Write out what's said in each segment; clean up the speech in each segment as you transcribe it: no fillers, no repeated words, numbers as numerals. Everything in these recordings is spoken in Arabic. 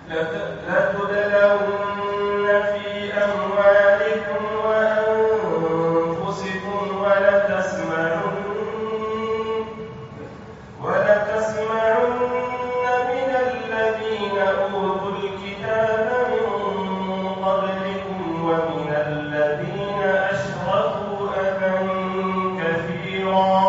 لتبلون في أموالكم وأنفسكم ولتسمعن من الذين أوتوا الكتاب من قبلكم ومن الذين أشركوا أذى كثيرا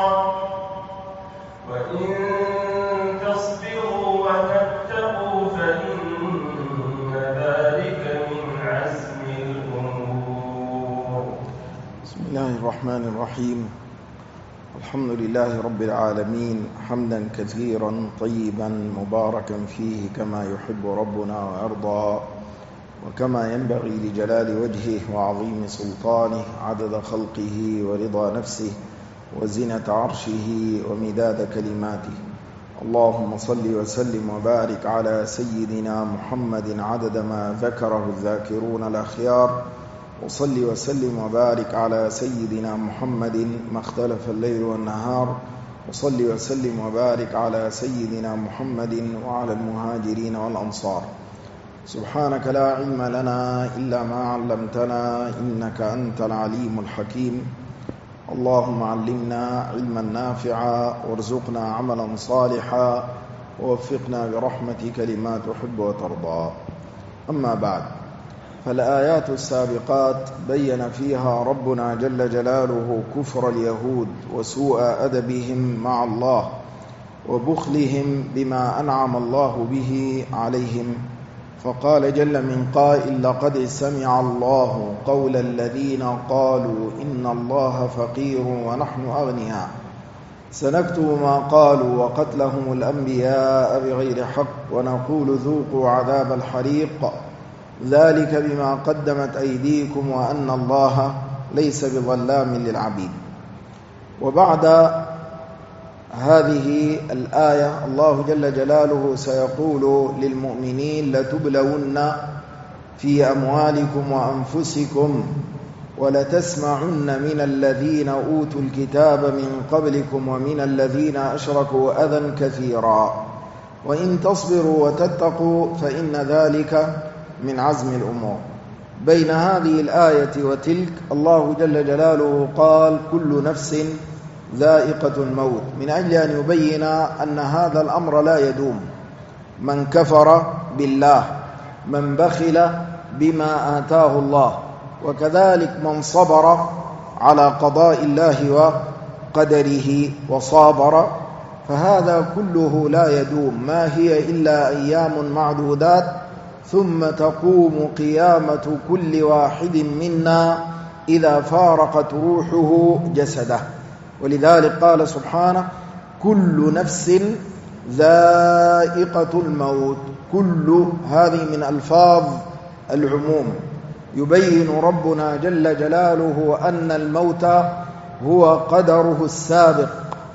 وإن تصبروا وتتقوا فإن ذلك من عزم الأمور. بسم الله الرحمن الرحيم. الحمد لله رب العالمين حمدا كثيرا طيبا مباركا فيه كما يحب ربنا ويرضى وكما ينبغي لجلال وجهه وعظيم سلطانه عدد خلقه ورضا نفسه وزنة عرشه ومداد كلماته. اللهم صل وسلم وبارك على سيدنا محمد عدد ما ذكره الذاكرون الأخيار، وصل وسلم وبارك على سيدنا محمد ما اختلف الليل والنهار، وصل وسلم وبارك على سيدنا محمد وعلى المهاجرين والأنصار. سبحانك لا علم لنا إلا ما علمتنا إنك أنت العليم الحكيم. اللهم علمنا علما نافعا وارزقنا عملا صالحا ووفقنا برحمتك لما تحب وترضى. أما بعد، فالآيات السابقات بين فيها ربنا جل جلاله كفر اليهود وسوء أدبهم مع الله وبخلهم بما أنعم الله به عليهم، فقال جل من قائل: لقد سمع الله قول الذين قالوا إن الله فقير ونحن أغنياء سنكتب ما قالوا وقتلهم الأنبياء بغير حق ونقول ذوقوا عذاب الحريق ذلك بما قدمت أيديكم وأن الله ليس بظلام للعبيد. وبعد هذه الآية الله جل جلاله سيقول للمؤمنين: لتبلون في أموالكم وأنفسكم ولتسمعن من الذين أوتوا الكتاب من قبلكم ومن الذين أشركوا أذى كثيرا وإن تصبروا وتتقوا فإن ذلك من عزم الأمور. بين هذه الآية وتلك الله جل جلاله قال: كل نفس ذائقة الموت، من أجل أن يبين أن هذا الأمر لا يدوم. من كفر بالله، من بخل بما آتاه الله، وكذلك من صبر على قضاء الله وقدره وصابر، فهذا كله لا يدوم. ما هي إلا أيام معدودات ثم تقوم قيامة كل واحد منا إذا فارقت روحه جسده. ولذلك قال سبحانه: كل نفس ذائقة الموت. كل هذه من ألفاظ العموم، يبين ربنا جل جلاله أن الموت هو قدره السابق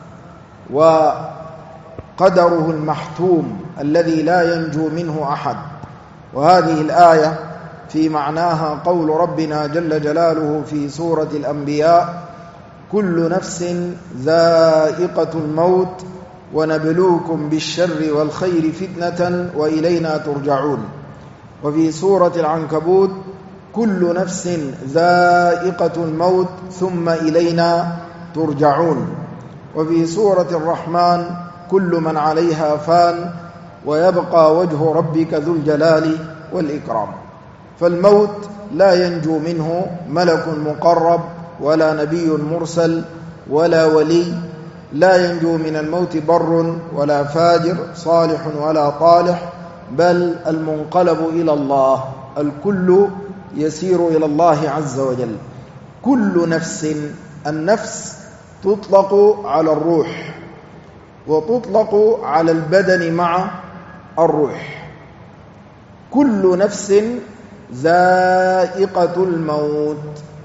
وقدره المحتوم الذي لا ينجو منه أحد. وهذه الآية في معناها قول ربنا جل جلاله في سورة الأنبياء: كل نفس ذائقة الموت ونبلوكم بالشر والخير فتنة وإلينا ترجعون. وفي سورة العنكبوت: كل نفس ذائقة الموت ثم إلينا ترجعون. وفي سورة الرحمن: كل من عليها فان ويبقى وجه ربك ذو الجلال والإكرام. فالموت لا ينجو منه ملك مقرب ولا نبي مرسل ولا ولي، لا ينجو من الموت بر ولا فاجر، صالح ولا طالح، بل المنقلب إلى الله. الكل يسير إلى الله عز وجل. كل نفس، النفس تطلق على الروح وتطلق على البدن مع الروح. كل نفس ذائقة الموت.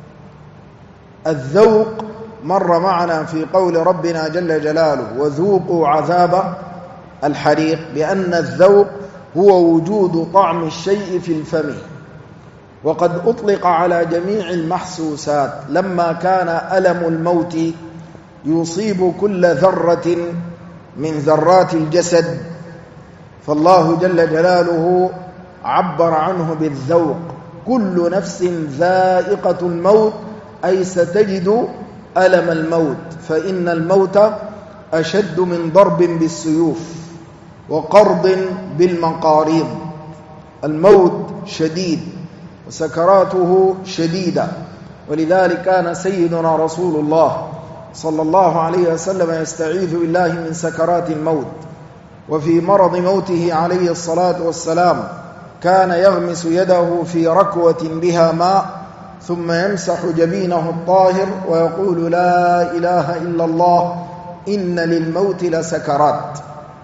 الذوق مر معنا في قول ربنا جل جلاله: وذوقوا عذاب الحريق، بأن الذوق هو وجود طعم الشيء في الفم، وقد أطلق على جميع المحسوسات لما كان ألم الموت يصيب كل ذرة من ذرات الجسد. فالله جل جلاله عبر عنه بالذوق. كل نفس ذائقة الموت أي ستجد ألم الموت، فإن الموت أشد من ضرب بالسيوف وقرض بالمقاريض. الموت شديد وسكراته شديدة، ولذلك كان سيدنا رسول الله صلى الله عليه وسلم يستعيذ بالله من سكرات الموت. وفي مرض موته عليه الصلاة والسلام كان يغمس يده في ركوة بها ماء ثم يمسح جبينه الطاهر ويقول: لا إله إلا الله إن للموت لسكرات.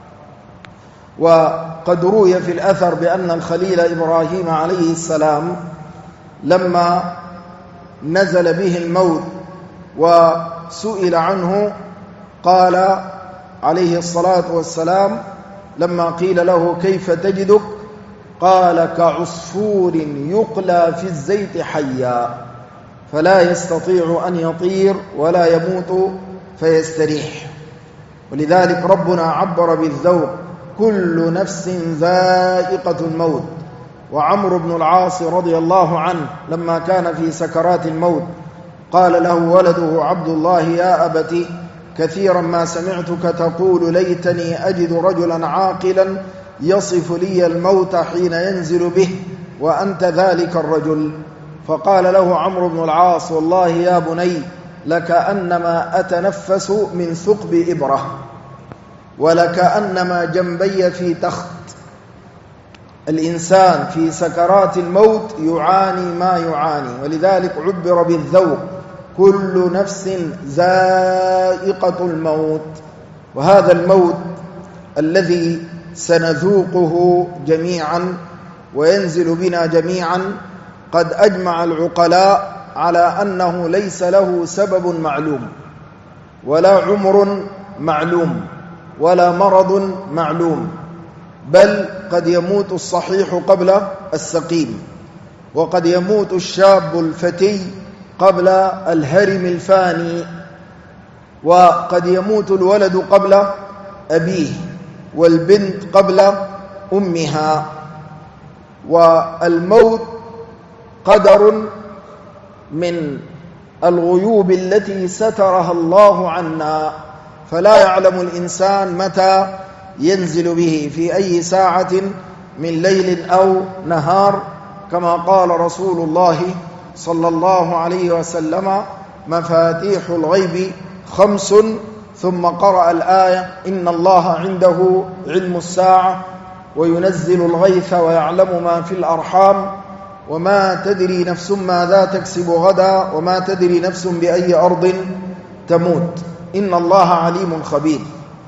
وقد روي في الأثر بأن الخليل إبراهيم عليه السلام لما نزل به الموت وسئل عنه قال عليه الصلاة والسلام لما قيل له: كيف تجدك؟ قال: كعصفور يقلى في الزيت حيا، فلا يستطيع أن يطير ولا يموت فيستريح. ولذلك ربنا عبر بالذوق: كل نفس ذائقة الموت. وعمرو بن العاص رضي الله عنه لما كان في سكرات الموت قال له ولده عبد الله: يا أبت، كثيرا ما سمعتك تقول: ليتني أجد رجلا عاقلا يصف لي الموت حين ينزل به وأنت ذلك الرجل. فقال له عمرو بن العاص: والله يا بني لكأنما أتنفس من ثقب إبرة ولكأنما جنبي في تخت. الإنسان في سكرات الموت يعاني ما يعاني، ولذلك عبر بالذوق: كل نفس ذائقة الموت. وهذا الموت الذي سنذوقه جميعا وينزل بنا جميعا قد أجمع العقلاء على أنه ليس له سبب معلوم ولا عمر معلوم ولا مرض معلوم، بل قد يموت الصحيح قبل السقيم، وقد يموت الشاب الفتي قبل الهرم الفاني، وقد يموت الولد قبل أبيه والبنت قبل أمها. والموت قدر من الغيوب التي سترها الله عنا، فلا يعلم الإنسان متى ينزل به، في أي ساعة من ليل أو نهار، كما قال رسول الله صلى الله عليه وسلم: مفاتيح الغيب 5، ثم قرأ الآية: إن الله عنده علم الساعة وينزل الغيث ويعلم ما في الأرحام وما تدري نفس ماذا تكسب غدا وما تدري نفس بأي أرض تموت، إن الله عليم خبير.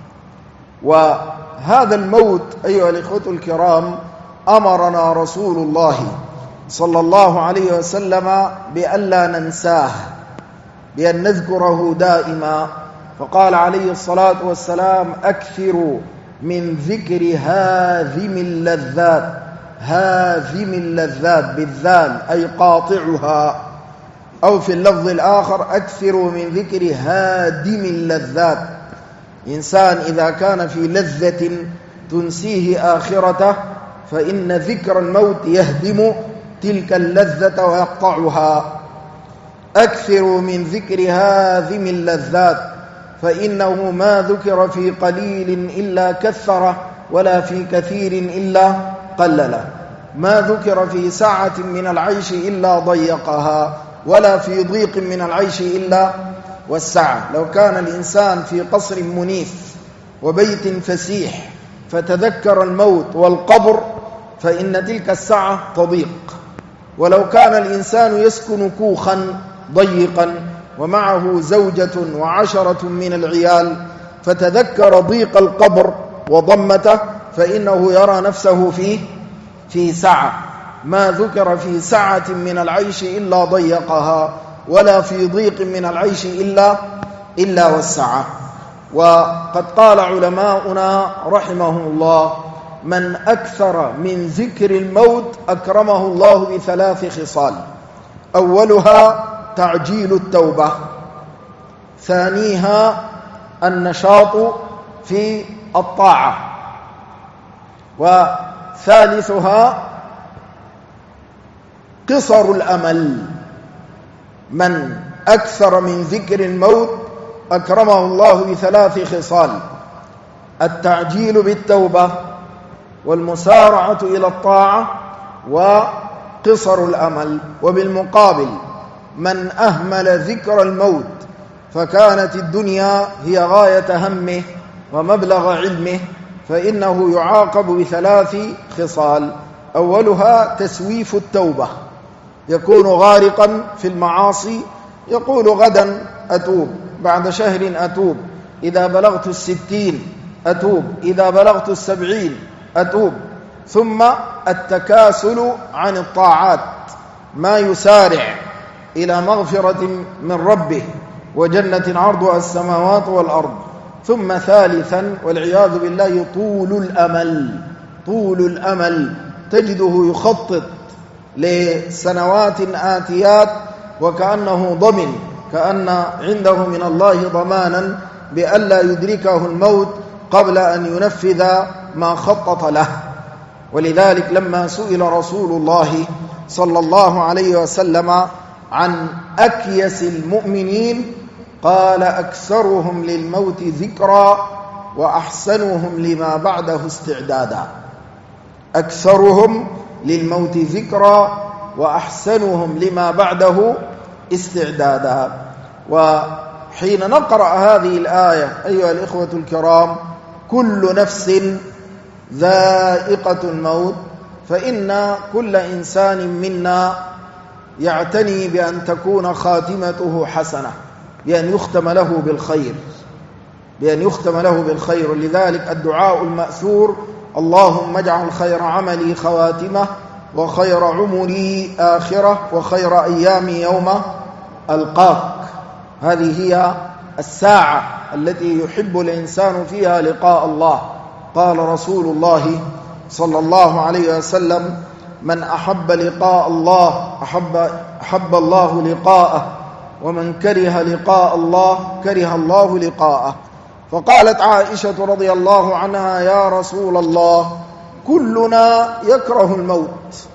وهذا الموت أيها الإخوة الكرام أمرنا رسول الله صلى الله عليه وسلم بألا ننساه، بأن نذكره دائما. فقال عليه الصلاة والسلام: أكثروا من ذكر هاذم اللذات. هاذم اللذات بالذال أي قاطعها، أو في اللفظ الآخر: أكثروا من ذكر هادم اللذات. إنسان إذا كان في لذة تنسيه آخرته فإن ذكر الموت يهدم تلك اللذة ويقطعها. أكثروا من ذكر هاذم اللذات، فإنه ما ذكر في قليل إلا كثره، ولا في كثير إلا قلله. ما ذكر في سعة من العيش إلا ضيقها، ولا في ضيق من العيش إلا والسعة. لو كان الإنسان في قصر منيف وبيت فسيح فتذكر الموت والقبر فإن تلك السعة تضيق. ولو كان الإنسان يسكن كوخا ضيقا ومعه زوجة و10 من العيال فتذكر ضيق القبر وضمته فإنه يرى نفسه في سعة. ما ذكر في سعة من العيش إلا ضيقها، ولا في ضيق من العيش إلا والسعة. وقد قال علماؤنا رحمهم الله: من أكثر من ذكر الموت أكرمه الله ب3 خصال: أولها تعجيل التوبة، ثانيها النشاط في الطاعة، وثالثها قصر الأمل. من أكثر من ذكر الموت أكرمه الله بثلاث خصال: التعجيل بالتوبة، والمسارعة إلى الطاعة، وقصر الأمل. وبالمقابل من أهمل ذكر الموت فكانت الدنيا هي غاية همه ومبلغ علمه فإنه يعاقب بثلاث خصال: أولها تسويف التوبة، يكون غارقا في المعاصي، يقول غدا أتوب، بعد شهر أتوب، إذا بلغت 60 أتوب، إذا بلغت 70 أتوب. ثم التكاسل عن الطاعات، ما يسارع إلى مغفرة من ربه وجنة عرضها السماوات والأرض. ثم ثالثا والعياذ بالله طول الأمل، تجده يخطط لسنوات آتيات وكأنه ضمن، كأن عنده من الله ضمانا بألا يدركه الموت قبل أن ينفذ ما خطط له. ولذلك لما سئل رسول الله صلى الله عليه وسلم عن أكيس المؤمنين قال: أكثرهم للموت ذكرا وأحسنهم لما بعده استعدادا. أكثرهم للموت ذكرا وأحسنهم لما بعده استعدادا. وحين نقرأ هذه الآية أيها الإخوة الكرام: كل نفس ذائقة الموت، فإن كل إنسان منا يعتني بأن تكون خاتمته حسنة، بأن يختم له بالخير، ولذلك الدعاء المأثور: اللهم اجعل خير عملي خواتمه، وخير عمري آخرة، وخير أيامي يوم ألقاك. هذه هي الساعة التي يحب الإنسان فيها لقاء الله. قال رسول الله صلى الله عليه وسلم: من أحب لقاء الله أحب الله لقاءه، ومن كره لقاء الله كره الله لقاءه. فقالت عائشة رضي الله عنها: يا رسول الله، كلنا يكره الموت،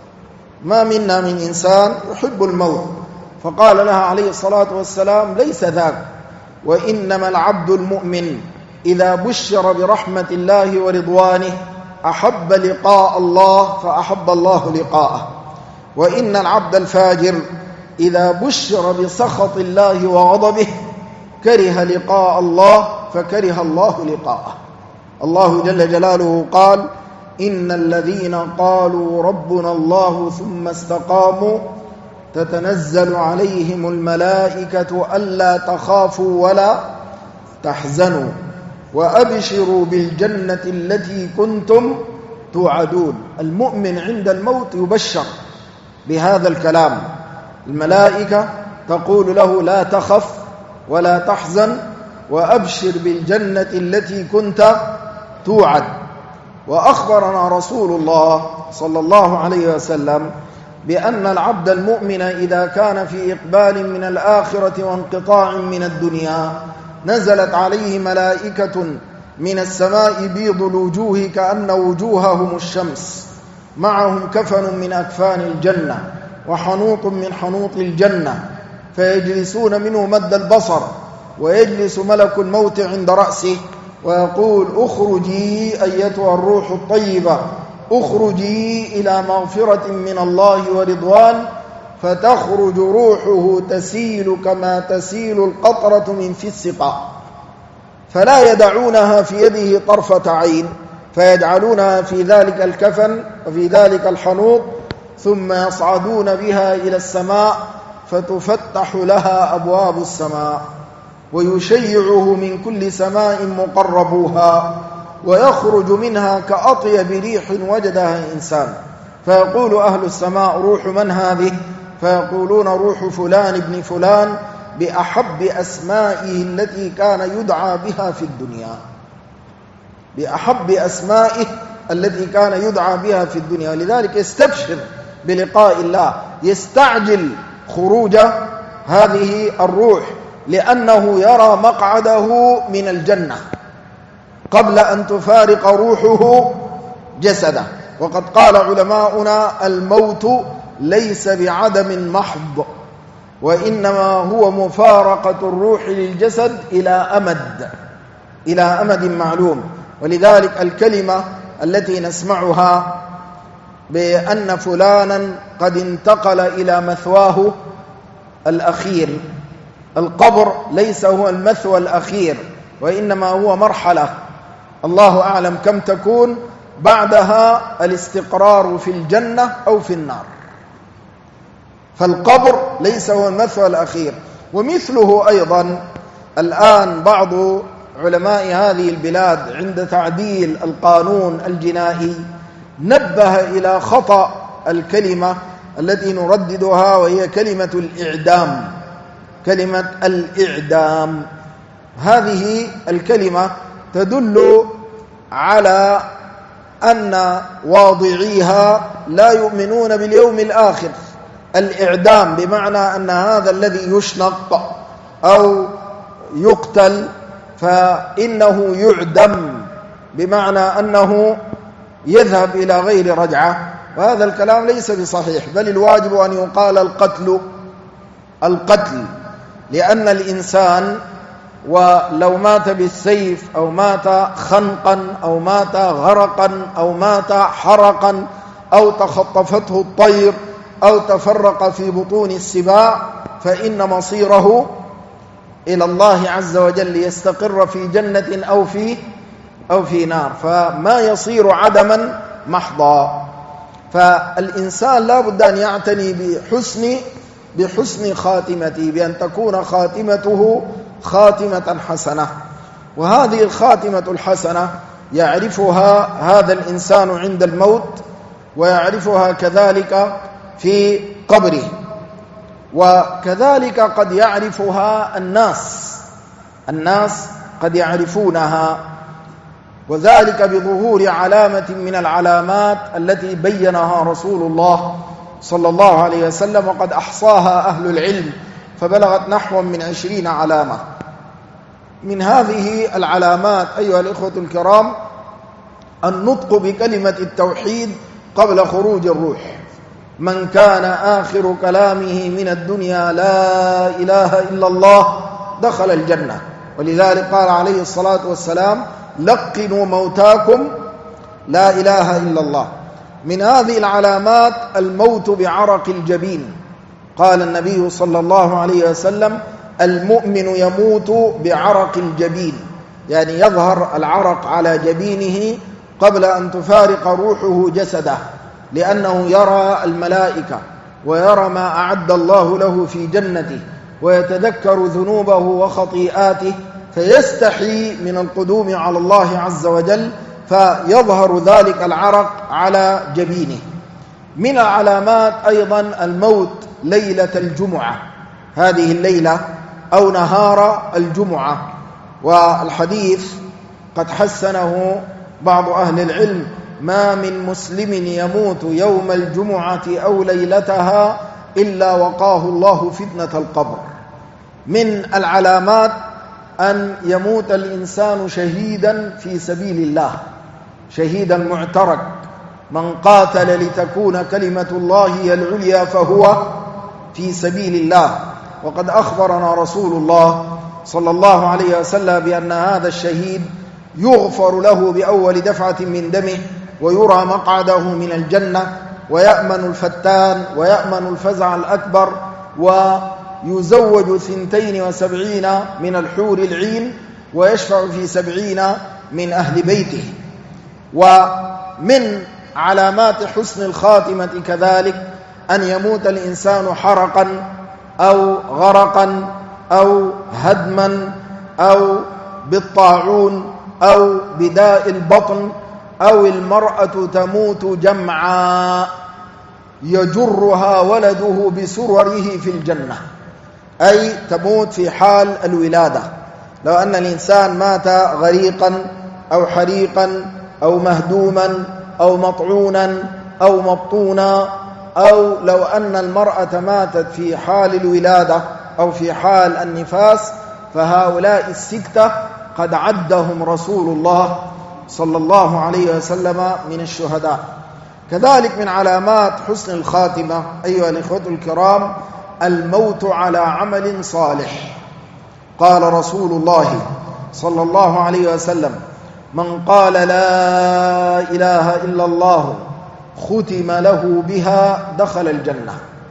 ما منا من إنسان يحب الموت. فقال لها عليه الصلاة والسلام: ليس ذاك، وإنما العبد المؤمن إذا بشر برحمة الله ورضوانه أحب لقاء الله فأحب الله لقاءه، وإن العبد الفاجر إذا بشر بسخط الله وغضبه كره لقاء الله فكره الله لقاءه. الله جل جلاله قال: إن الذين قالوا ربنا الله ثم استقاموا تتنزل عليهم الملائكة ألا تخافوا ولا تحزنوا وأبشروا بالجنة التي كنتم توعدون. المؤمن عند الموت يبشر بهذا الكلام، الملائكة تقول له: لا تخف ولا تحزن وأبشر بالجنة التي كنت توعد. وأخبرنا رسول الله صلى الله عليه وسلم بأن العبد المؤمن إذا كان في إقبال من الآخرة وانقطاع من الدنيا نزلت عليه ملائكة من السماء بيض الوجوه كأن وجوههم الشمس، معهم كفن من أكفان الجنة وحنوط من حنوط الجنة، فيجلسون منه مد البصر، ويجلس ملك الموت عند رأسه ويقول: اخرجي أيتها الروح الطيبة، اخرجي إلى مغفرة من الله ورضوان. فتخرج روحه تسيل كما تسيل القطرة من في السقاء، فلا يدعونها في يده طرفة عين، فيجعلونها في ذلك الكفن وفي ذلك الحنوط، ثم يصعدون بها إلى السماء فتفتح لها أبواب السماء، ويشيعه من كل سماء مقربوها، ويخرج منها كأطيب ريح وجدها إنسان، فيقول أهل السماء: روح من هذه؟ فيقولون: روح فلان ابن فلان، بأحب أسمائه التي كان يدعى بها في الدنيا، بأحب أسمائه التي كان يدعى بها في الدنيا. لذلك يستبشر بلقاء الله، يستعجل خروج هذه الروح، لأنه يرى مقعده من الجنة قبل أن تفارق روحه جسده. وقد قال علماؤنا الموت ليس بعدم محض، وإنما هو مفارقة الروح للجسد إلى أمد معلوم. ولذلك الكلمة التي نسمعها بأن فلانا قد انتقل إلى مثواه الأخير، القبر ليس هو المثوى الأخير، وإنما هو مرحلة الله أعلم كم تكون، بعدها الاستقرار في الجنة أو في النار. فالقبر ليس هو المثوى الأخير. ومثله أيضا الآن بعض علماء هذه البلاد عند تعديل القانون الجنائي نبه إلى خطأ الكلمة التي نرددها، وهي كلمة الإعدام. كلمة الإعدام هذه الكلمة تدل على أن واضعيها لا يؤمنون باليوم الآخر. الإعدام بمعنى أن هذا الذي يشنق أو يقتل فإنه يعدم، بمعنى أنه يذهب إلى غير رجعة، وهذا الكلام ليس بصحيح، بل الواجب أن يقال القتل، لأن الإنسان ولو مات بالسيف أو مات خنقا أو مات غرقا أو مات حرقا أو تخطفته الطير أو تفرق في بطون السباع، فإن مصيره إلى الله عز وجل، يستقر في جنة أو في نار، فما يصير عدما محضا. فالإنسان لا بد أن يعتني بحسن خاتمته، بأن تكون خاتمته خاتمة حسنة. وهذه الخاتمة الحسنة يعرفها هذا الإنسان عند الموت، ويعرفها كذلك في قبره، وكذلك قد يعرفها الناس قد يعرفونها، وذلك بظهور علامة من العلامات التي بينها رسول الله صلى الله عليه وسلم، وقد أحصاها أهل العلم فبلغت نحو من 20 علامة. من هذه العلامات أيها الإخوة الكرام النطق بكلمة التوحيد قبل خروج الروح. من كان آخر كلامه من الدنيا لا إله إلا الله دخل الجنة. ولذلك قال عليه الصلاة والسلام: لقنوا موتاكم لا إله إلا الله. من هذه العلامات الموت بعرق الجبين. قال النبي صلى الله عليه وسلم: المؤمن يموت بعرق الجبين، يعني يظهر العرق على جبينه قبل أن تفارق روحه جسده، لأنه يرى الملائكة ويرى ما أعد الله له في جنته، ويتذكر ذنوبه وخطيئاته، فيستحي من القدوم على الله عز وجل، فيظهر ذلك العرق على جبينه. من العلامات أيضا الموت ليلة الجمعة، هذه الليلة أو نهار الجمعة، والحديث قد حسنه بعض أهل العلم: ما من مسلم يموت يوم الجمعة أو ليلتها إلا وقاه الله فتنة القبر. من العلامات أن يموت الإنسان شهيدا في سبيل الله، شهيدا معترك. من قاتل لتكون كلمة الله هي العليا فهو في سبيل الله. وقد أخبرنا رسول الله صلى الله عليه وسلم بأن هذا الشهيد يغفر له بأول دفعة من دمه، ويرى مقعده من الجنة، ويأمن الفتان ويأمن الفزع الأكبر، ويزوج 72 من الحور العين، ويشفع في 70 من أهل بيته. ومن علامات حسن الخاتمة كذلك أن يموت الإنسان حرقا أو غرقا أو هدما أو بالطاعون أو بداء البطن، أو المرأة تموت جمعا يجرها ولده بسرره في الجنة، أي تموت في حال الولادة. لو أن الإنسان مات غريقا أو حريقا أو مهدوما أو مطعونا أو مبطونا، أو لو أن المرأة ماتت في حال الولادة أو في حال النفاس، فهؤلاء الستة قد عدهم رسول الله صلى الله عليه وسلم من الشهداء. كذلك من علامات حسن الخاتمة أيها الإخوة الكرام الموت على عمل صالح. قال رسول الله صلى الله عليه وسلم: من قال لا إله إلا الله ختم له بها دخل الجنة،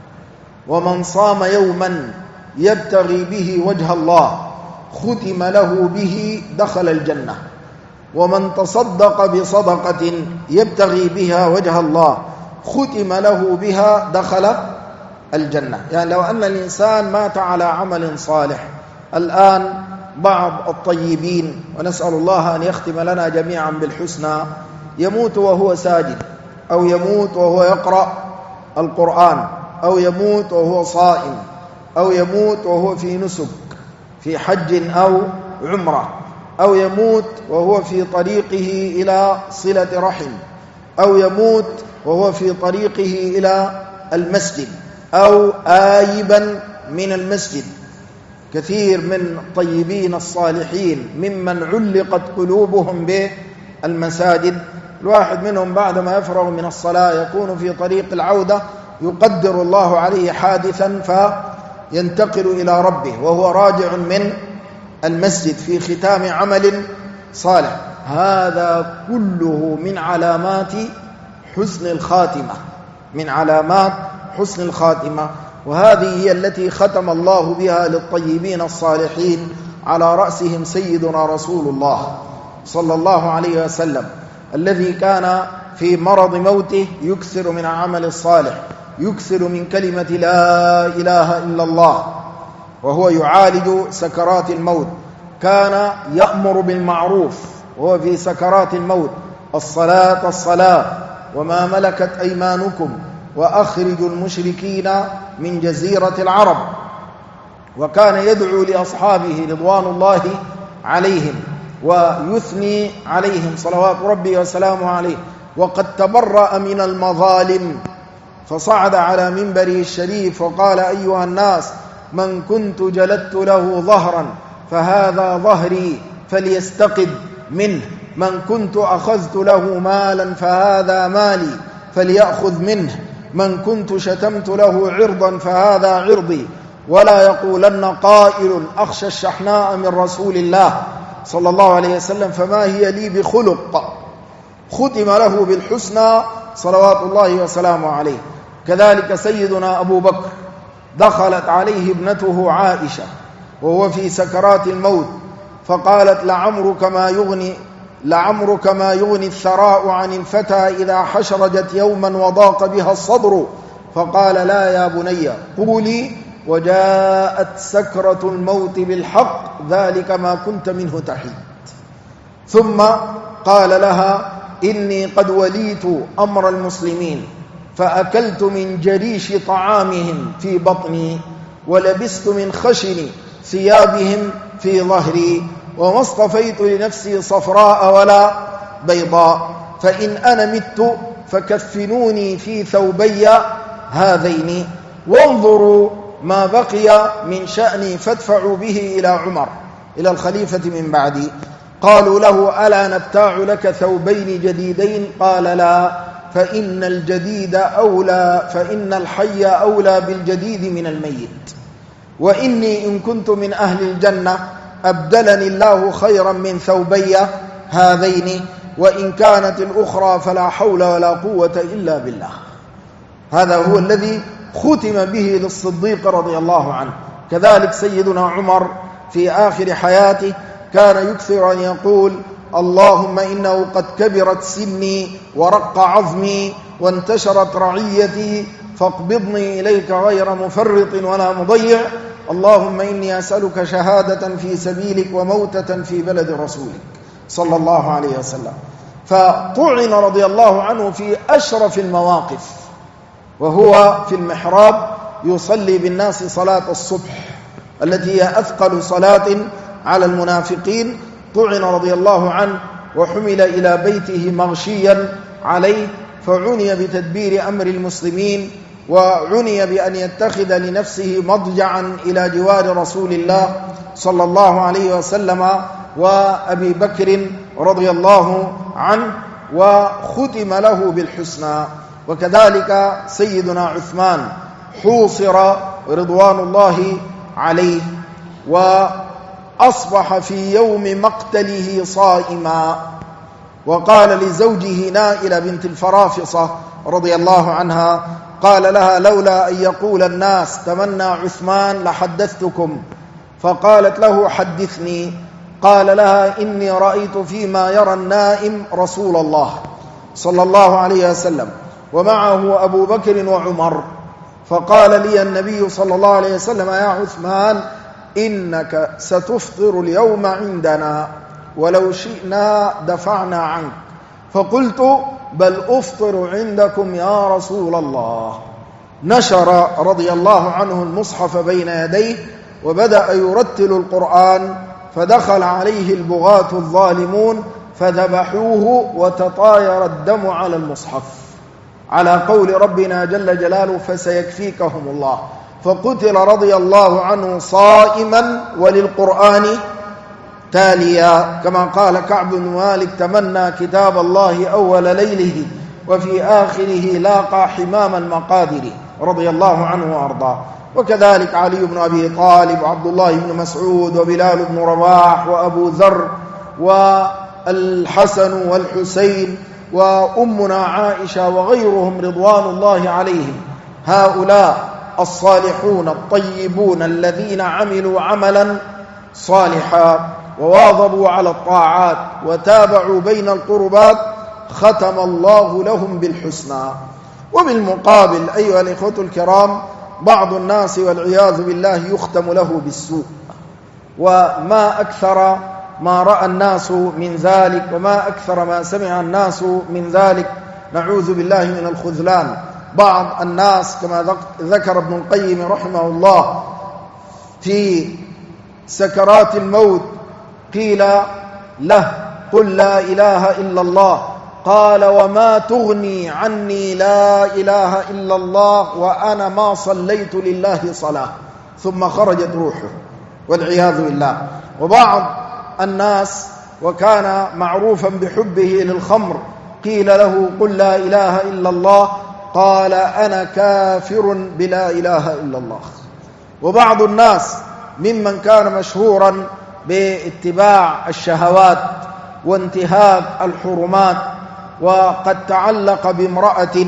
ومن صام يوما يبتغي به وجه الله ختم له به دخل الجنة، ومن تصدق بصدقة يبتغي بها وجه الله ختم له بها دخل الجنة. يعني لو أن الإنسان مات على عمل صالح، الآن بعض الطيبين، ونسأل الله أن يختم لنا جميعا بالحسنى، يموت وهو ساجد، أو يموت وهو يقرأ القرآن، أو يموت وهو صائم، أو يموت وهو في نسك في حج أو عمرة، أو يموت وهو في طريقه إلى صلة رحم، أو يموت وهو في طريقه إلى المسجد، أو آيبا من المسجد. كثير من الطيبين الصالحين ممن علقت قلوبهم بالمساجد، الواحد منهم بعدما يفرغ من الصلاة يكون في طريق العودة يقدر الله عليه حادثا فينتقل إلى ربه وهو راجع من المسجد في ختام عمل صالح. هذا كله من علامات حسن الخاتمة، من علامات حسن الخاتمة، وهذه هي التي ختم الله بها للطيبين الصالحين، على رأسهم سيدنا رسول الله صلى الله عليه وسلم، الذي كان في مرض موته يكثر من العمل الصالح، يكثر من كلمة لا إله إلا الله وهو يعالج سكرات الموت. كان يأمر بالمعروف وهو في سكرات الموت: الصلاة الصلاة، وما ملكت أيمانكم، وأخرجوا المشركين من جزيرة العرب. وكان يدعو لأصحابه رضوان الله عليهم ويثني عليهم صلوات ربي وسلامه عليه، وقد تبرأ من المظالم، فصعد على منبره الشريف وقال: أيها الناس، من كنت جلدت له ظهرا فهذا ظهري فليستقد منه، من كنت أخذت له مالا فهذا مالي فليأخذ منه، من كنت شتمت له عرضا فهذا عرضي. ولا يقولن قائل: أخشى الشحناء من رسول الله صلى الله عليه وسلم فما هي لي بخلق. ختم له بالحسنى صلوات الله وسلامه عليه. كذلك سيدنا أبو بكر، دخلت عليه ابنته عائشة وهو في سكرات الموت فقالت: لعمرك ما يغني الثراء عن الفتى إذا حشرجت يوما وضاق بها الصدر. فقال: لا يا بني، قولي: وجاءت سكرة الموت بالحق، ذلك ما كنت منه تحيد. ثم قال لها: إني قد وليت أمر المسلمين، فأكلت من جريش طعامهم في بطني، ولبست من خشن ثيابهم في ظهري، وما اصطفيت لنفسي صفراء ولا بيضاء، فإن أنا مت فكفنوني في ثوبي هذين، وانظروا ما بقي من شأني فادفعوا به إلى عمر، إلى الخليفة من بعدي. قالوا له: ألا نبتاع لك ثوبين جديدين؟ قال: لا، فإن الحي أولى بالجديد من الميت، وإني إن كنت من أهل الجنة أبدلني الله خيرا من ثوبي هذين، وإن كانت الأخرى فلا حول ولا قوة إلا بالله. هذا هو الذي ختم به للصديق رضي الله عنه. كذلك سيدنا عمر في آخر حياته كان يكثر أن يقول: اللهم إنه قد كبرت سني ورق عظمي وانتشرت رعيتي، فاقبضني إليك غير مفرط ولا مضيع، اللهم إني أسألك شهادة في سبيلك وموتة في بلد رسولك صلى الله عليه وسلم. فطعن رضي الله عنه في أشرف المواقف، وهو في المحراب يصلي بالناس صلاة الصبح التي هي أثقل صلاة على المنافقين. طعن رضي الله عنه وحمل إلى بيته مغشيا عليه، فعني بتدبير أمر المسلمين، وعني بأن يتخذ لنفسه مضجعا إلى جوار رسول الله صلى الله عليه وسلم وأبي بكر رضي الله عنه، وختم له بالحسنى. وكذلك سيدنا عثمان حوصر رضوان الله عليه وأصبح في يوم مقتله صائما، وقال لزوجه نائلة بنت الفرافصة رضي الله عنها، قال لها: لولا أن يقول الناس تمنى عثمان لحدثتكم. فقالت له: حدثني. قال لها: إني رأيت فيما يرى النائم رسول الله صلى الله عليه وسلم ومعه أبو بكر وعمر، فقال لي النبي صلى الله عليه وسلم: يا عثمان إنك ستفطر اليوم عندنا ولو شئنا دفعنا عنك. فقلت: بل أفطر عندكم يا رسول الله. نشر رضي الله عنه المصحف بين يديه وبدأ يرتل القرآن، فدخل عليه البغاة الظالمون فذبحوه وتطاير الدم على المصحف، على قول ربنا جل جلاله: فسيكفيكهم الله. فقتل رضي الله عنه صائما وللقرآن تاليا، كما قال كعب بن مالك: تمنى كتاب الله أول ليله وفي آخره لاقى حمام المقادر، رضي الله عنه وأرضاه. وكذلك علي بن أبي طالب وعبد الله بن مسعود وبلال بن رباح وأبو ذر والحسن والحسين وأمنا عائشة وغيرهم رضوان الله عليهم. هؤلاء الصالحون الطيبون الذين عملوا عملا صالحا وواظبوا على الطاعات وتابعوا بين القربات، ختم الله لهم بالحسنى. وبالمقابل أيها الإخوة الكرام، بعض الناس والعياذ بالله يختم له بالسوء، وما أكثر ما رأى الناس من ذلك وما أكثر ما سمع الناس من ذلك، نعوذ بالله من الخذلان. بعض الناس كما ذكر ابن القيم رحمه الله في سكرات الموت قيل له: قل لا إله إلا الله. قال: وما تغني عني لا إله إلا الله وأنا ما صليت لله صلاة، ثم خرجت روحه والعياذ بالله. وبعض الناس وكان معروفا بحبه للخمر قيل له: قل لا إله إلا الله. قال: أنا كافر بلا إله إلا الله. وبعض الناس ممن كان مشهورا باتباع الشهوات وانتهاك الحرمات، وقد تعلق بامرأة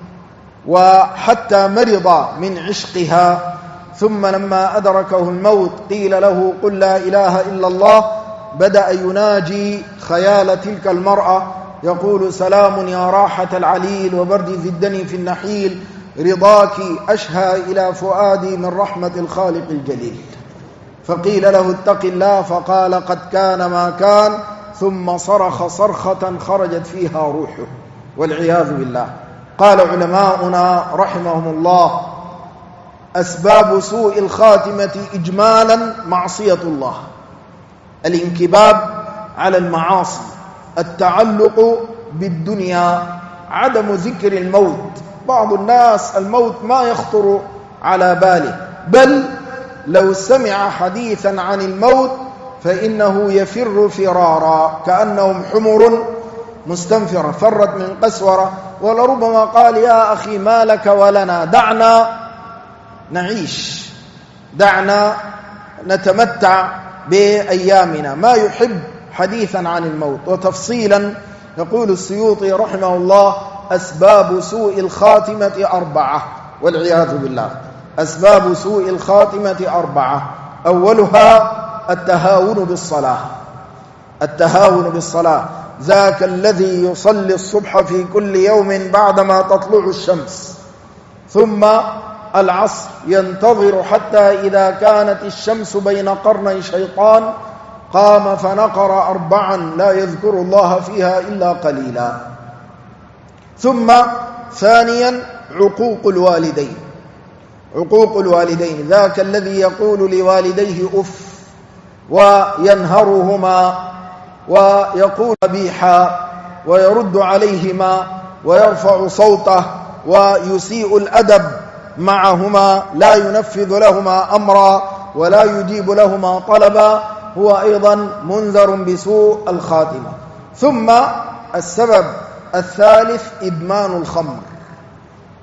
وحتى مرض من عشقها، ثم لما أدركه الموت قيل له: قل لا إله إلا الله. بدأ يناجي خيال تلك المرأة يقول: سلام يا راحة العليل وبرد ذي الدني في النحيل، رضاك أشهى إلى فؤادي من رحمة الخالق الجليل. فقيل له: اتق الله. فقال: قد كان ما كان، ثم صرخ صرخة خرجت فيها روحه والعياذ بالله. قال علماؤنا رحمهم الله: أسباب سوء الخاتمة إجمالا معصية الله، الانكباب على المعاصي، التعلق بالدنيا، عدم ذكر الموت. بعض الناس الموت ما يخطر على باله، بل لو سمع حديثا عن الموت فإنه يفر فرارا كأنهم حمر مستنفرة فرت من قسورة. ولربما قال: يا أخي ما لك ولنا، دعنا نعيش، دعنا نتمتع بأيامنا. ما يحب حديثا عن الموت. وتفصيلا يقول السيوطي رحمه الله: أسباب سوء الخاتمة 4 والعياذ بالله. أسباب سوء الخاتمة 4: أولها التهاون بالصلاة. التهاون بالصلاة، ذاك الذي يصلي الصبح في كل يوم بعدما تطلع الشمس، ثم العصر ينتظر حتى إذا كانت الشمس بين قرني شيطان قام فنقر 4 لا يذكر الله فيها إلا قليلا. ثم ثانيا عقوق الوالدين. عقوق الوالدين، ذاك الذي يقول لوالديه أف وينهرهما ويقول قبيحا ويرد عليهما ويرفع صوته ويسيء الأدب معهما، لا ينفذ لهما أمرا ولا يجيب لهما طلبا، هو أيضا منذر بسوء الخاتمة. ثم السبب الثالث إدمان الخمر.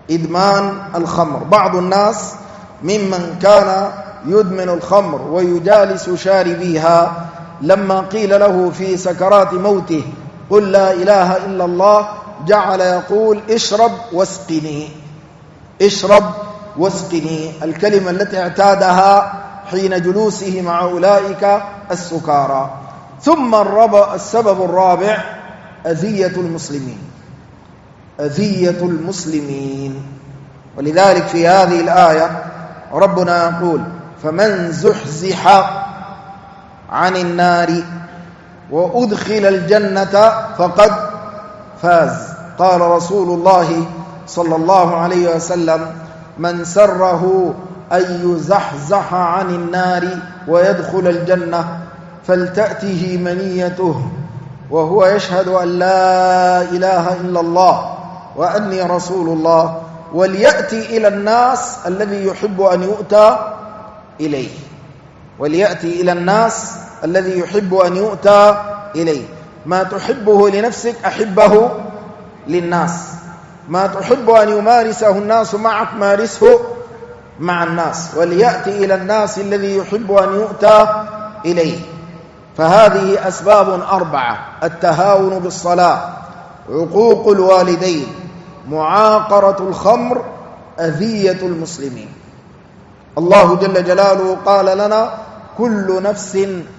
إدمان الخمر. بعض الناس ممن كان يدمن الخمر ويجالس شاربيها لما قيل له في سكرات موته قل لا إله إلا الله جعل يقول اشرب واسقني، اشرب واسقني، الكلمة التي اعتادها حين جلوسه مع أولئك السكارى. ثم السبب الرابع أذية المسلمين، أذية المسلمين. ولذلك في هذه الآية ربنا يقول فمن زحزح عن النار وأدخل الجنة فقد فاز. قال رسول الله صلى الله عليه وسلم من سره أن يزحزح عن النار ويدخل الجنة فلتأته منيته وهو يشهد أن لا إله إلا الله وأني رسول الله وليأتي إلى الناس الذي يحب أن يؤتى إليه، وليأتي إلى الناس الذي يحب أن يؤتى إليه. ما تحبه لنفسك أحبه للناس، ما تحب أن يمارسه الناس معك مارسه مع الناس. وليأتي إلى الناس الذي يحب أن يؤتى إليه. فهذه أسباب 4: التهاون بالصلاة، عقوق الوالدين، معاقرة الخمر، أذية المسلمين. الله جل جلاله قال لنا كل نفس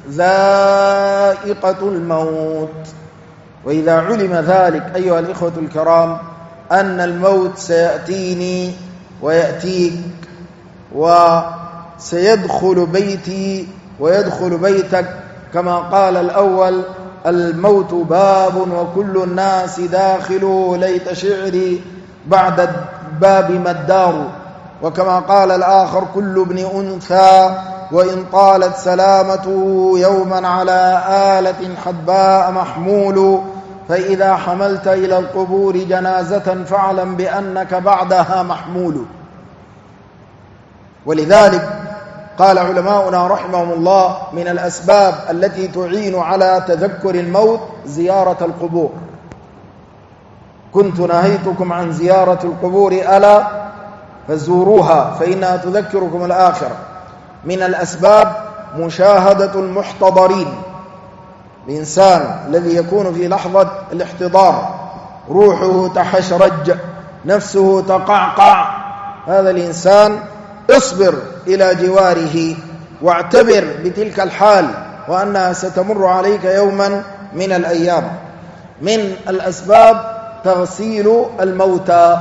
ذائقة الموت. وإذا علم ذلك أيها الإخوة الكرام أن الموت سيأتيني ويأتيك وسيدخل بيتي ويدخل بيتك، كما قال الأول الموت باب وكل الناس داخل ليت شعري بعد الباب ما الدار. وكما قال الآخر كل ابن أنثى وإن طالت سلامته يوما على آلة حدباء محمول فإذا حملت إلى القبور جنازة فاعلم بأنك بعدها محمول. ولذلك قال علماؤنا رحمهم الله من الأسباب التي تعين على تذكر الموت زيارة القبور. كنت نهيتكم عن زيارة القبور ألا فزوروها فإنها تذكركم الآخرة. من الأسباب مشاهدة المحتضرين، الإنسان الذي يكون في لحظة الاحتضار روحه تحشرج، نفسه تقعقع، هذا الإنسان اصبر إلى جواره واعتبر بتلك الحال وأنها ستمر عليك يوما من الأيام. من الأسباب تغسيل الموتى،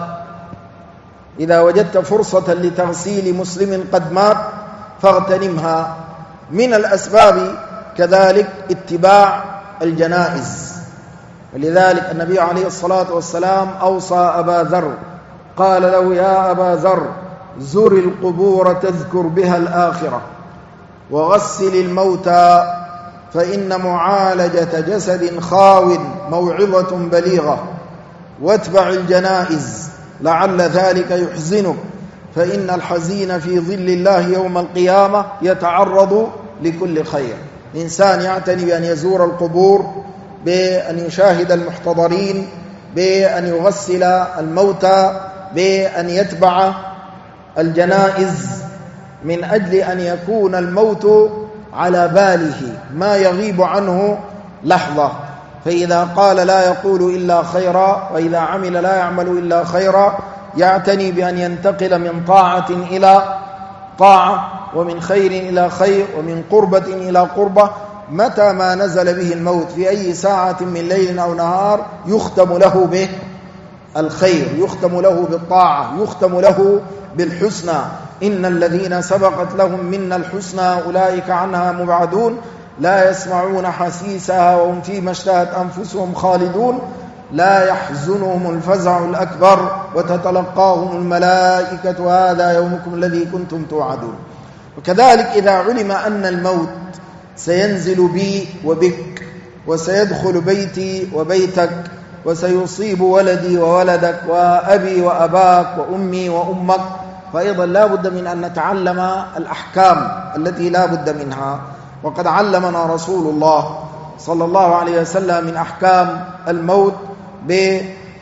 إذا وجدت فرصة لتغسيل مسلم قد مات فاغتنمها. من الأسباب كذلك اتباع الجنائز، ولذلك النبي عليه الصلاة والسلام أوصى أبا ذر قال له يا أبا ذر زر القبور تذكر بها الآخرة وغسل الموتى فإن معالجة جسد خاو موعظة بليغة واتبع الجنائز لعل ذلك يحزنك فإن الحزين في ظل الله يوم القيامة يتعرض لكل خير. الإنسان يعتني بأن يزور القبور، بأن يشاهد المحتضرين، بأن يغسل الموتى، بأن يتبع الجنائز، من أجل أن يكون الموت على باله ما يغيب عنه لحظة. فإذا قال لا يقول إلا خيرا وإذا عمل لا يعمل إلا خيرا، يعتني بأن ينتقل من طاعة إلى طاعة ومن خير إلى خير ومن قربة إلى قربة. متى ما نزل به الموت في أي ساعة من ليل أو نهار يختم له به الخير، يختم له بالطاعة، يختم له بالحسنى. إن الذين سبقت لهم منا الحسنى أولئك عنها مبعدون لا يسمعون حسيسها وهم فيما اشتهت أنفسهم خالدون لا يحزنهم الفزع الأكبر وتتلقاهم الملائكة هذا يومكم الذي كنتم توعدون. وكذلك إذا علم أن الموت سينزل بي وبك وسيدخل بيتي وبيتك وسيصيب ولدي وولدك وأبي وأباك وأمي وأمك، فأيضا لا بد من أن نتعلم الأحكام التي لا بد منها. وقد علمنا رسول الله صلى الله عليه وسلم من أحكام الموت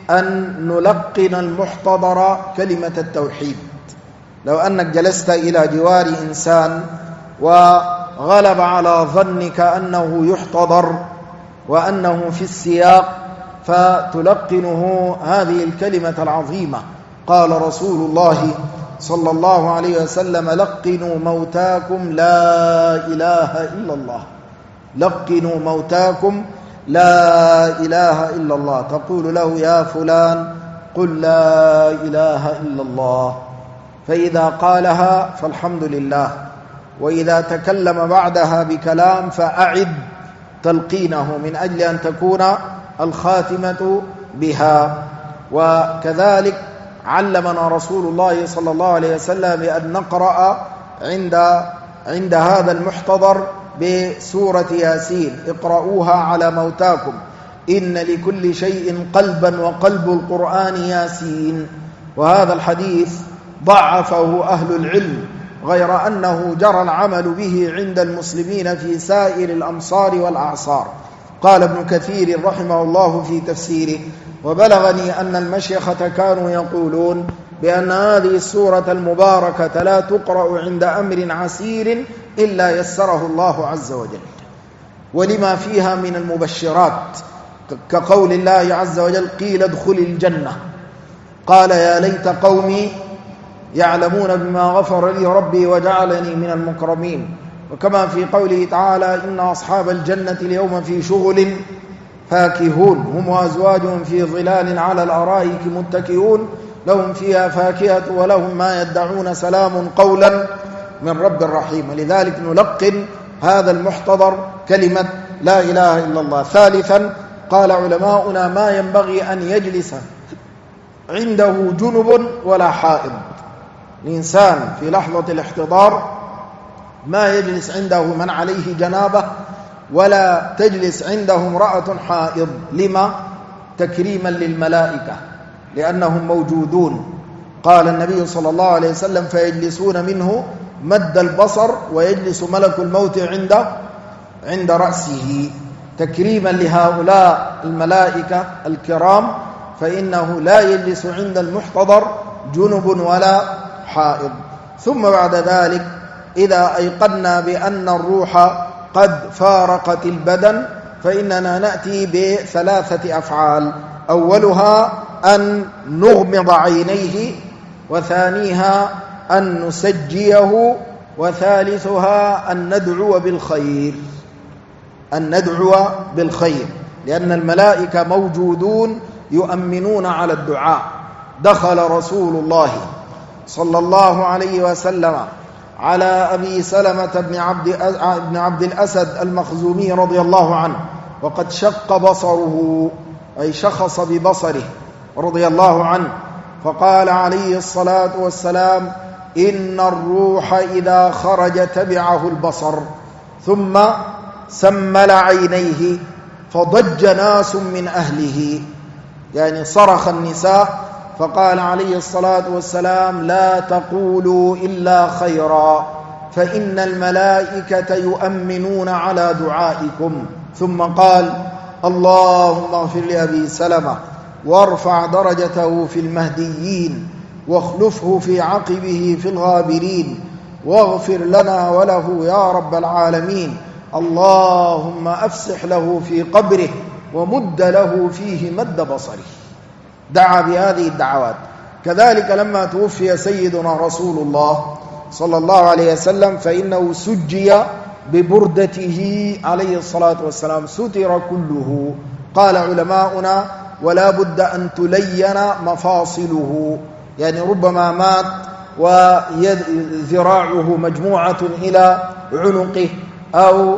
بأن نلقن المحتضر كلمة التوحيد. لو أنك جلست إلى جوار إنسان وغلب على ظنك أنه يحتضر وأنه في السياق، فتلقنه هذه الكلمة العظيمة. قال رسول الله صلى الله عليه وسلم: لقنوا موتاكم لا إله إلا الله. لقنوا موتاكم لا إله إلا الله. تقول له: يا فلان قل لا إله إلا الله. فإذا قالها فالحمد لله، وإذا تكلم بعدها بكلام فأعد تلقينه من أجل أن تكون الخاتمة بها. وكذلك علمنا رسول الله صلى الله عليه وسلم بأن نقرأ عند هذا المحتضر بسورة ياسين: اقرأوها على موتاكم إن لكل شيء قلبا وقلب القرآن ياسين. وهذا الحديث ضعفه أهل العلم، غير أنه جرى العمل به عند المسلمين في سائر الأمصار والأعصار. قال ابن كثير رحمه الله في تفسيره: وبلغني أن المشيخة كانوا يقولون بأن هذه السورة المباركة لا تقرأ عند أمر عسير إلا يسره الله عز وجل، ولما فيها من المبشرات، كقول الله عز وجل: قيل ادخل الجنة، قال يا ليت قومي يعلمون بما غفر لي ربي وجعلني من المكرمين. وكما في قوله تعالى: إن أصحاب الجنة اليوم في شغل فاكهون هم وأزواجهم في ظلال على الأرائك متكئون لهم فيها فاكهة ولهم ما يدعون سلام قولا من رب رحيم. ولذلك نلقن هذا المحتضر كلمة لا إله إلا الله. ثالثا، قال علماؤنا: ما ينبغي أن يجلس عنده جنب ولا حائض. الإنسان في لحظة الاحتضار ما يجلس عنده من عليه جنابه، ولا تجلس عنده امرأة حائض. لما؟ تكريما للملائكة، لأنهم موجودون. قال النبي صلى الله عليه وسلم: فيجلسون منه مد البصر ويجلس ملك الموت عند رأسه، تكريما لهؤلاء الملائكة الكرام، فإنه لا يجلس عند المحتضر جنب ولا حائض. ثم بعد ذلك إذا أيقنا بأن الروح قد فارقت البدن فإننا نأتي بثلاثة أفعال: أولها أن نغمض عينيه، وثانيها أن نسجيه، وثالثها أن ندعو بالخير. أن ندعو بالخير، لأن الملائكة موجودون يؤمنون على الدعاء. دخل رسول الله صلى الله عليه وسلم على أبي سلمة بن عبد الأسد المخزومي رضي الله عنه وقد شق بصره، أي شخص ببصره رضي الله عنه، فقال عليه الصلاة والسلام: إن الروح إذا خرج تبعه البصر. ثم سمل عينيه فضج ناس من أهله، يعني صرخ النساء، فقال عليه الصلاة والسلام: لا تقولوا إلا خيرا فإن الملائكة يؤمنون على دعائكم. ثم قال: اللهم اغفر لأبي سلمة وارفع درجته في المهديين واخلفه في عقبه في الغابرين واغفر لنا وله يا رب العالمين. اللهم أفسح له في قبره ومد له فيه مد بصره. دعا بهذه الدعوات. كذلك لما توفي سيدنا رسول الله صلى الله عليه وسلم فإنه سجي ببردته عليه الصلاة والسلام، ستر كله. قال علماؤنا: ولا بد أن تلين مفاصله، يعني ربما مات وذراعه مجموعة إلى عنقه، أو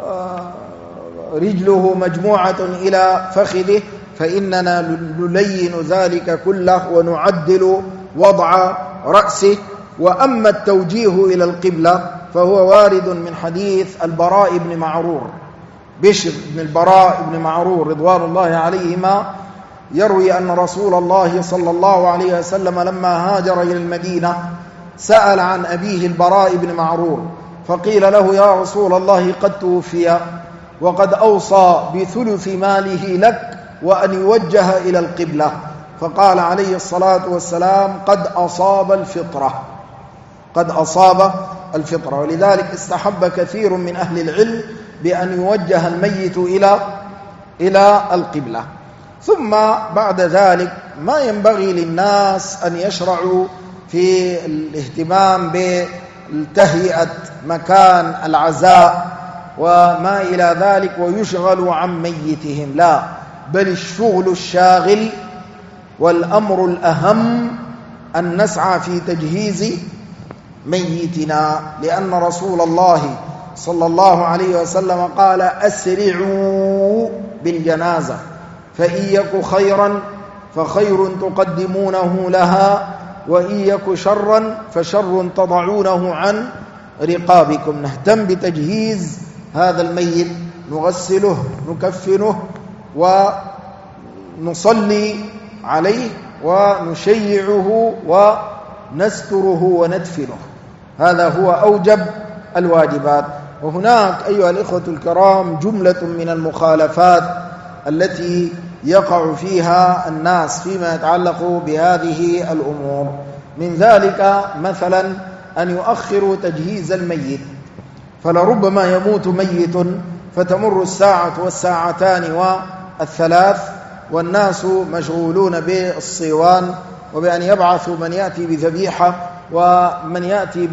رجله مجموعة إلى فخذه، فإننا نلين ذلك كله ونعدل وضع رأسه. وأما التوجيه إلى القبلة فهو وارد من حديث البراء بن معرور، بشر بن البراء بن معرور رضوان الله عليهما، يروي أن رسول الله صلى الله عليه وسلم لما هاجر إلى المدينة سأل عن أبيه البراء بن معرور، فقيل له: يا رسول الله قد توفي وقد أوصى بثلث ماله لك وأن يوجه إلى القبلة، فقال عليه الصلاة والسلام قد أصاب الفطرة، قد أصاب الفطرة. ولذلك استحب كثير من أهل العلم بأن يوجه الميت إلى القبلة. ثم بعد ذلك ما ينبغي للناس أن يشرعوا في الاهتمام بتهيئة مكان العزاء وما إلى ذلك ويشغلوا عن ميتهم، لا، بل الشغل الشاغل والأمر الأهم أن نسعى في تجهيز ميتنا، لأن رسول الله صلى الله عليه وسلم قال أسرعوا بالجنازة فإن يك خيرا فخير تقدمونه لها وإن يك شرا فشر تضعونه عن رقابكم. نهتم بتجهيز هذا الميت، نغسله، نكفنه، ونصلي عليه، ونشيعه، ونستره، وندفنه. هذا هو أوجب الواجبات. وهناك أيها الإخوة الكرام جملة من المخالفات التي يقع فيها الناس فيما يتعلق بهذه الأمور. من ذلك مثلا أن يؤخروا تجهيز الميت، فلربما يموت ميت فتمر الساعة والساعتان والثلاث والناس مشغولون بالصيوان وبأن يبعثوا من يأتي بذبيحة ومن يأتي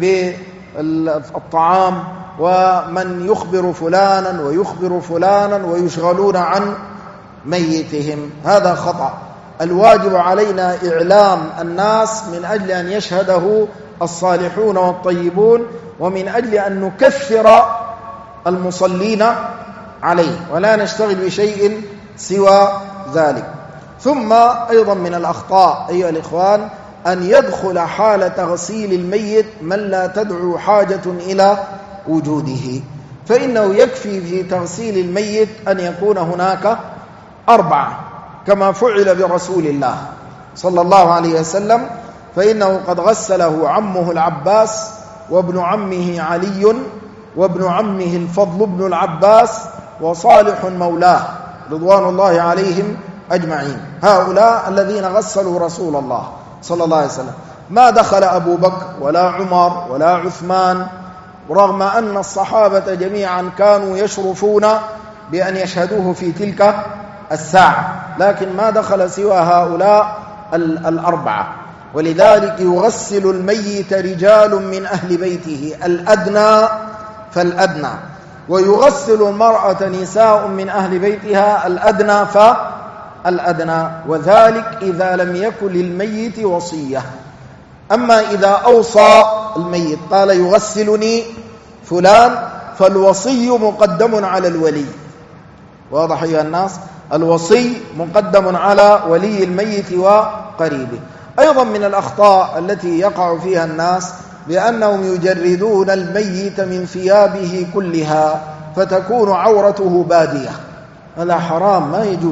بالطعام ومن يخبر فلانا ويخبر فلانا ويشغلون عن ميتهم. هذا خطأ. الواجب علينا إعلام الناس من أجل أن يشهده الصالحون والطيبون، ومن أجل أن نكثر المصلين عليه، ولا نشتغل بشيء سوى ذلك. ثم أيضا من الأخطاء أيها الإخوان أن يدخل حال تغسيل الميت من لا تدعو حاجة إلى وجوده، فإنه يكفي في تغسيل الميت أن يكون هناك 4 كما فعل برسول الله صلى الله عليه وسلم، فإنه قد غسله عمه العباس وابن عمه علي وابن عمه الفضل بن العباس وصالح مولاه رضوان الله عليهم أجمعين. هؤلاء الذين غسلوا رسول الله صلى الله عليه وسلم. ما دخل أبو بكر ولا عمر ولا عثمان، رغم أن الصحابة جميعا كانوا يشرفون بأن يشهدوه في تلك الساعة، لكن ما دخل سوى هؤلاء 4. ولذلك يغسل الميت رجال من أهل بيته الأدنى فالأدنى، ويغسل المرأة نساء من أهل بيتها الأدنى فالأدنى، وذلك إذا لم يكن للميت وصية. أما إذا أوصى الميت قال يغسلني فلان فالوصي مقدم على الولي. واضح أيها الناس؟ الوصي مقدم على ولي الميت وقريبه. أيضا من الأخطاء التي يقع فيها الناس بأنهم يجردون الميت من ثيابه كلها فتكون عورته بادية. هذا حرام،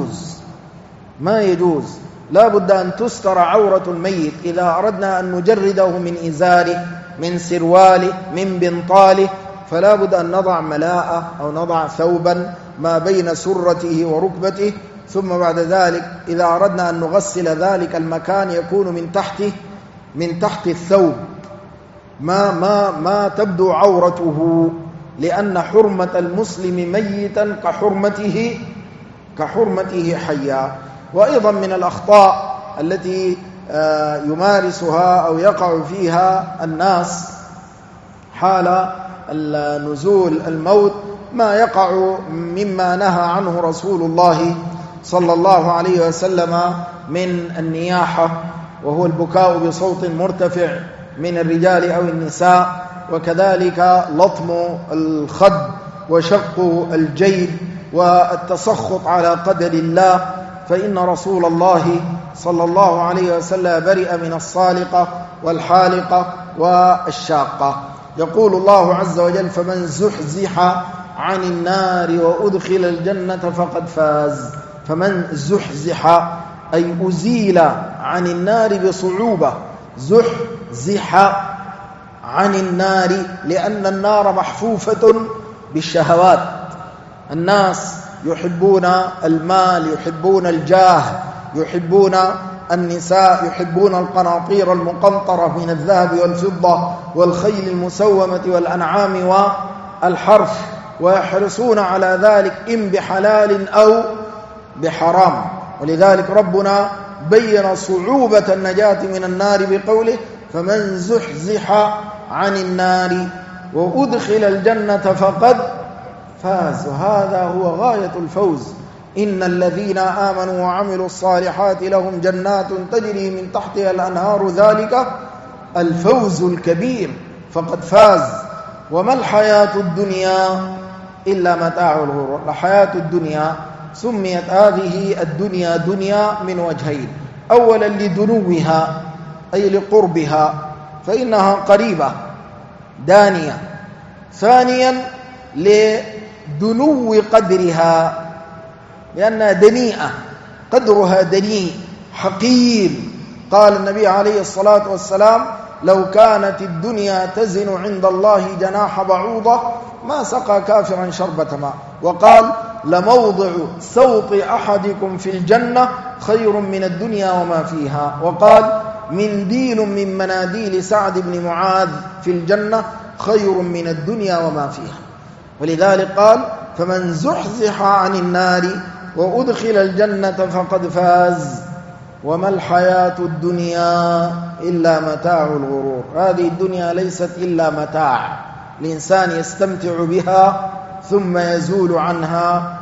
ما يجوز. لا بد أن تستر عورة الميت. إذا أردنا أن نجرده من إزاره، من سرواله، من بنطاله، فلا بد أن نضع ملاءة أو نضع ثوبا ما بين سرته وركبته، ثم بعد ذلك إذا أردنا أن نغسل ذلك المكان يكون من تحت الثوب ما تبدو عورته، لأن حرمة المسلم ميتا كحرمته حيا. وأيضا من الأخطاء التي يمارسها أو يقع فيها الناس حال نزول الموت ما يقع مما نهى عنه رسول الله صلى الله عليه وسلم من النياحة، وهو البكاء بصوت مرتفع من الرجال أو النساء، وكذلك لطم الخد وشق الجيب والتسخط على قدر الله، فإن رسول الله صلى الله عليه وسلم برئ من الصالقة والحالقة والشاقة. يقول الله عز وجل فمن زحزح عن النار وأدخل الجنة فقد فاز. فمن زحزح أي أزيل عن النار بصعوبة، زحزح عن النار، لأن النار محفوفة بالشهوات. الناس يحبون المال، يحبون الجاه، يحبون النساء يحبون القناطير المقنطرة من الذهب والفضة والخيل المسومة والأنعام والحرث، ويحرصون على ذلك إن بحلال أو بحرام. ولذلك ربنا بين صعوبة النجاة من النار بقوله: فمن زحزح عن النار وأدخل الجنة فقد فاز. وهذا هو غاية الفوز. إن الذين آمنوا وعملوا الصالحات لهم جنات تجري من تحتها الأنهار، ذلك الفوز الكبير، فقد فاز. وما الحياة الدنيا إلا متاع الغرور. الحياة الدنيا سميت هذه الدنيا دنيا من وجهين: أولا لدنوها أي لقربها فإنها قريبة دانية، ثانيا لدنو قدرها لأنها دنيئة، قدرها دنيء حقير. قال النبي عليه الصلاة والسلام: لو كانت الدنيا تزن عند الله جناح بعوضة ما سقى كافرا شربة ماء. وقال: لموضع سوط أحدكم في الجنة خير من الدنيا وما فيها. وقال: منديل من مناديل سعد بن معاذ في الجنة خير من الدنيا وما فيها. ولذلك قال: فمن زحزح عن النار وأدخل الجنة فقد فاز. وما الحياة الدنيا إلا متاع الغرور. هذه الدنيا ليست إلا متاع، الإنسان يستمتع بها ثم يزول عنها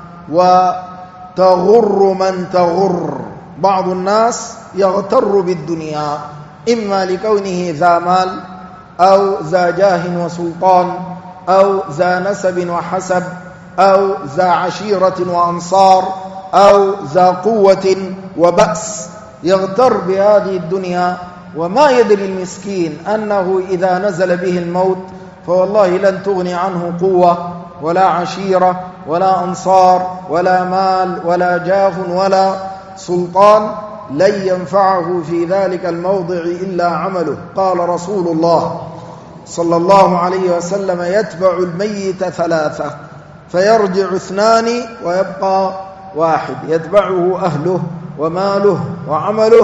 وتغر من تغر. بعض الناس يغتر بالدنيا إما لكونه ذا مال أو ذا جاه وسلطان أو ذا نسب وحسب أو ذا عشيرة وأنصار أو ذا قوة وبأس، يغتر بهذه الدنيا وما يدري المسكين أنه إذا نزل به الموت فوالله لن تغني عنه قوة ولا عشيرة ولا أنصار ولا مال ولا جاه ولا سلطان، لن ينفعه في ذلك الموضع إلا عمله. قال رسول الله صلى الله عليه وسلم: يتبع الميت ثلاثة فيرجع اثنان ويبقى واحد، يتبعه أهله وماله وعمله،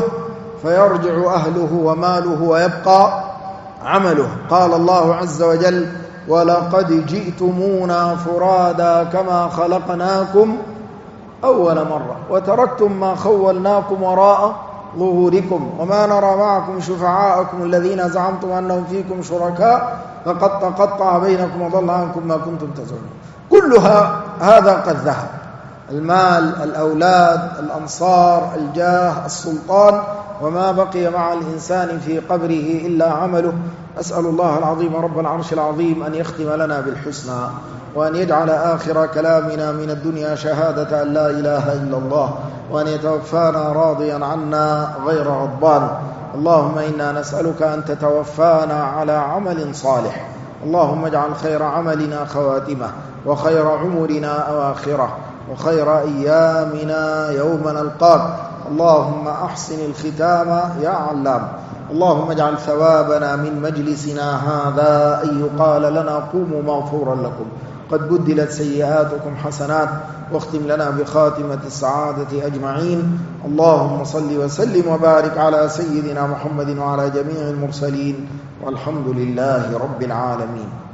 فيرجع أهله وماله ويبقى عمله. قال الله عز وجل: ولقد جئتمونا فرادا كما خلقناكم أول مرة وتركتم ما خولناكم وراء ظهوركم وما نرى معكم شفعاءكم الذين زعمتم أنهم فيكم شركاء فقد تقطع بينكم وضل عنكم ما كنتم تزعمون. كلها هذا قد ذهب: المال، الأولاد، الأنصار، الجاه، السلطان، وما بقي مع الإنسان في قبره إلا عمله. أسأل الله العظيم رب العرش العظيم أن يختم لنا بالحسنى، وأن يجعل آخر كلامنا من الدنيا شهادة أن لا إله إلا الله، وأن يتوفانا راضيا عنا غير غضبان. اللهم إنا نسألك أن تتوفانا على عمل صالح. اللهم اجعل خير عملنا خواتمه، وخير عمرنا أواخره، وخير أيامنا يوم نلقاك. اللهم أحسن الختام يا علام. اللهم اجعل ثوابنا من مجلسنا هذا أن يقال لنا قوموا مغفورا لكم، قد بدلت سيئاتكم حسنات، واختم لنا بخاتمة السعادة أجمعين. اللهم صل وسلم وبارك على سيدنا محمد وعلى جميع المرسلين، والحمد لله رب العالمين.